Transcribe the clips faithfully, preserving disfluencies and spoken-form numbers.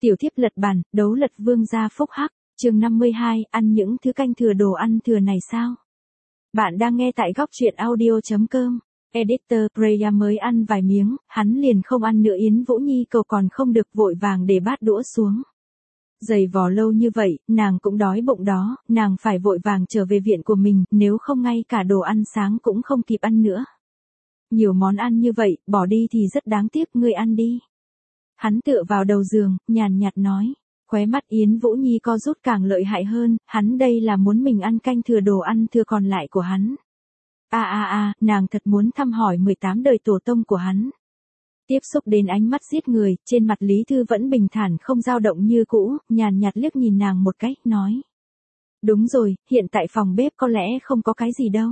Tiểu thiếp lật bàn, đấu lật vương gia phúc hắc, chương năm mươi hai, ăn những thứ canh thừa đồ ăn thừa này sao? Bạn đang nghe tại góc truyện audio.com. Editor Preya mới ăn vài miếng, hắn liền không ăn nữa. Yến Vũ Nhi cầu còn không được, vội vàng để bát đũa xuống. Giày vò lâu như vậy, nàng cũng đói bụng đó, nàng phải vội vàng trở về viện của mình, nếu không ngay cả đồ ăn sáng cũng không kịp ăn nữa. Nhiều món ăn như vậy, bỏ đi thì rất đáng tiếc, ngươi ăn đi. Hắn tựa vào đầu giường, nhàn nhạt nói. Khóe mắt Yến Vũ Nhi co rút càng lợi hại hơn, hắn đây là muốn mình ăn canh thừa đồ ăn thừa còn lại của hắn. A a a, nàng thật muốn thăm hỏi mười tám đời tổ tông của hắn. Tiếp xúc đến ánh mắt giết người, trên mặt Lý Thư vẫn bình thản không dao động như cũ, nhàn nhạt liếc nhìn nàng một cái, nói. Đúng rồi, hiện tại phòng bếp có lẽ không có cái gì đâu.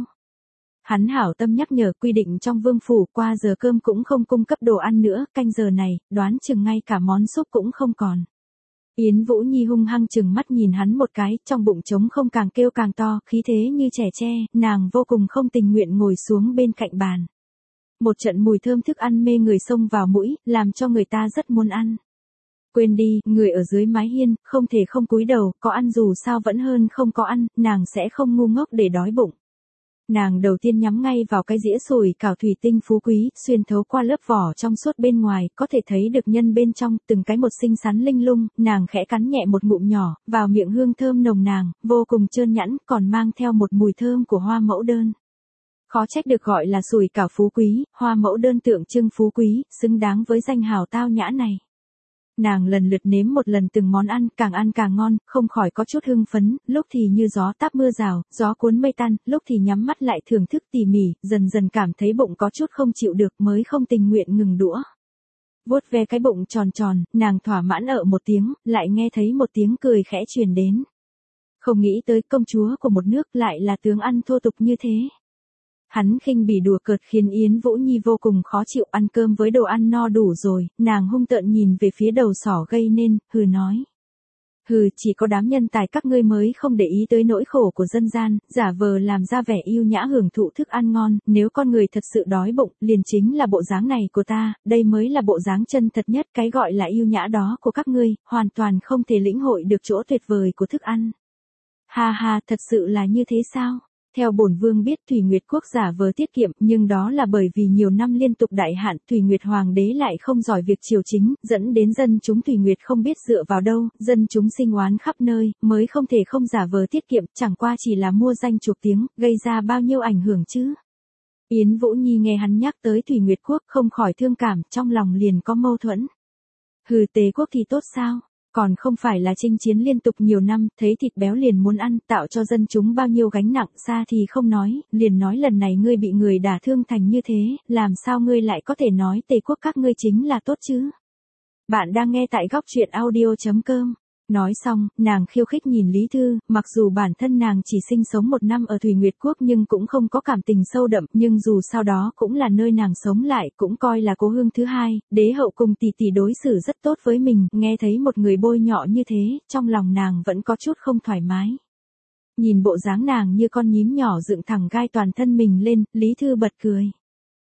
Hắn hảo tâm nhắc nhở, quy định trong vương phủ qua giờ cơm cũng không cung cấp đồ ăn nữa, canh giờ này, đoán chừng ngay cả món súp cũng không còn. Yến Vũ Nhi hung hăng chừng mắt nhìn hắn một cái, trong bụng trống không càng kêu càng to, khí thế như trẻ tre, nàng vô cùng không tình nguyện ngồi xuống bên cạnh bàn. Một trận mùi thơm thức ăn mê người xông vào mũi, làm cho người ta rất muốn ăn. Quên đi, người ở dưới mái hiên, không thể không cúi đầu, có ăn dù sao vẫn hơn không có ăn, nàng sẽ không ngu ngốc để đói bụng. Nàng đầu tiên nhắm ngay vào cái dĩa sủi cảo thủy tinh phú quý, xuyên thấu qua lớp vỏ trong suốt bên ngoài, có thể thấy được nhân bên trong, từng cái một xinh xắn linh lung, nàng khẽ cắn nhẹ một ngụm nhỏ, vào miệng hương thơm nồng nàn, vô cùng trơn nhẵn, còn mang theo một mùi thơm của hoa mẫu đơn. Khó trách được gọi là sủi cảo phú quý, hoa mẫu đơn tượng trưng phú quý, xứng đáng với danh hào tao nhã này. Nàng lần lượt nếm một lần từng món ăn, càng ăn càng ngon, không khỏi có chút hưng phấn, lúc thì như gió táp mưa rào, gió cuốn mây tan, lúc thì nhắm mắt lại thưởng thức tỉ mỉ, dần dần cảm thấy bụng có chút không chịu được mới không tình nguyện ngừng đũa. Vuốt ve cái bụng tròn tròn, nàng thỏa mãn ợ một tiếng, lại nghe thấy một tiếng cười khẽ truyền đến. Không nghĩ tới công chúa của một nước lại là tướng ăn thô tục như thế. Hắn khinh bỉ đùa cợt khiến Yến Vũ Nhi vô cùng khó chịu, ăn cơm với đồ ăn no đủ rồi, nàng hung tợn nhìn về phía đầu sỏ gây nên, hừ nói. Hừ, chỉ có đám nhân tài các ngươi mới không để ý tới nỗi khổ của dân gian, giả vờ làm ra vẻ yêu nhã hưởng thụ thức ăn ngon, nếu con người thật sự đói bụng, liền chính là bộ dáng này của ta, đây mới là bộ dáng chân thật nhất, cái gọi là yêu nhã đó của các ngươi, hoàn toàn không thể lĩnh hội được chỗ tuyệt vời của thức ăn. Ha ha, thật sự là như thế sao? Theo bổn vương biết Thủy Nguyệt quốc giả vờ tiết kiệm, nhưng đó là bởi vì nhiều năm liên tục đại hạn, Thủy Nguyệt hoàng đế lại không giỏi việc triều chính, dẫn đến dân chúng Thủy Nguyệt không biết dựa vào đâu, dân chúng sinh oán khắp nơi, mới không thể không giả vờ tiết kiệm, chẳng qua chỉ là mua danh chuộc tiếng, gây ra bao nhiêu ảnh hưởng chứ. Yến Vũ Nhi nghe hắn nhắc tới Thủy Nguyệt quốc không khỏi thương cảm, trong lòng liền có mâu thuẫn. Hừ, Tề quốc thì tốt sao? Còn không phải là chinh chiến liên tục nhiều năm, thấy thịt béo liền muốn ăn, tạo cho dân chúng bao nhiêu gánh nặng, xa thì không nói, liền nói lần này ngươi bị người đả thương thành như thế, làm sao ngươi lại có thể nói Tề quốc các ngươi chính là tốt chứ? Bạn đang nghe tại góc truyện audio.com. Nói xong, nàng khiêu khích nhìn Lý Thư, mặc dù bản thân nàng chỉ sinh sống một năm ở Thủy Nguyệt quốc nhưng cũng không có cảm tình sâu đậm, nhưng dù sao đó cũng là nơi nàng sống lại, cũng coi là cố hương thứ hai, đế hậu cùng tỷ tỷ đối xử rất tốt với mình, nghe thấy một người bôi nhọ như thế, trong lòng nàng vẫn có chút không thoải mái. Nhìn bộ dáng nàng như con nhím nhỏ dựng thẳng gai toàn thân mình lên, Lý Thư bật cười.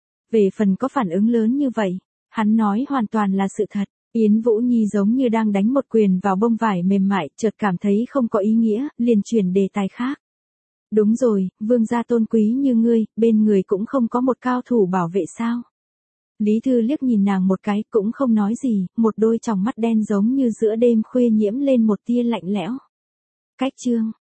Về phần có phản ứng lớn như vậy, hắn nói hoàn toàn là sự thật. Yến Vũ Nhi giống như đang đánh một quyền vào bông vải mềm mại, chợt cảm thấy không có ý nghĩa, liền chuyển đề tài khác. Đúng rồi, vương gia tôn quý như ngươi, bên người cũng không có một cao thủ bảo vệ sao? Lý Thư liếc nhìn nàng một cái, cũng không nói gì, một đôi tròng mắt đen giống như giữa đêm khuya nhiễm lên một tia lạnh lẽo. Cách chương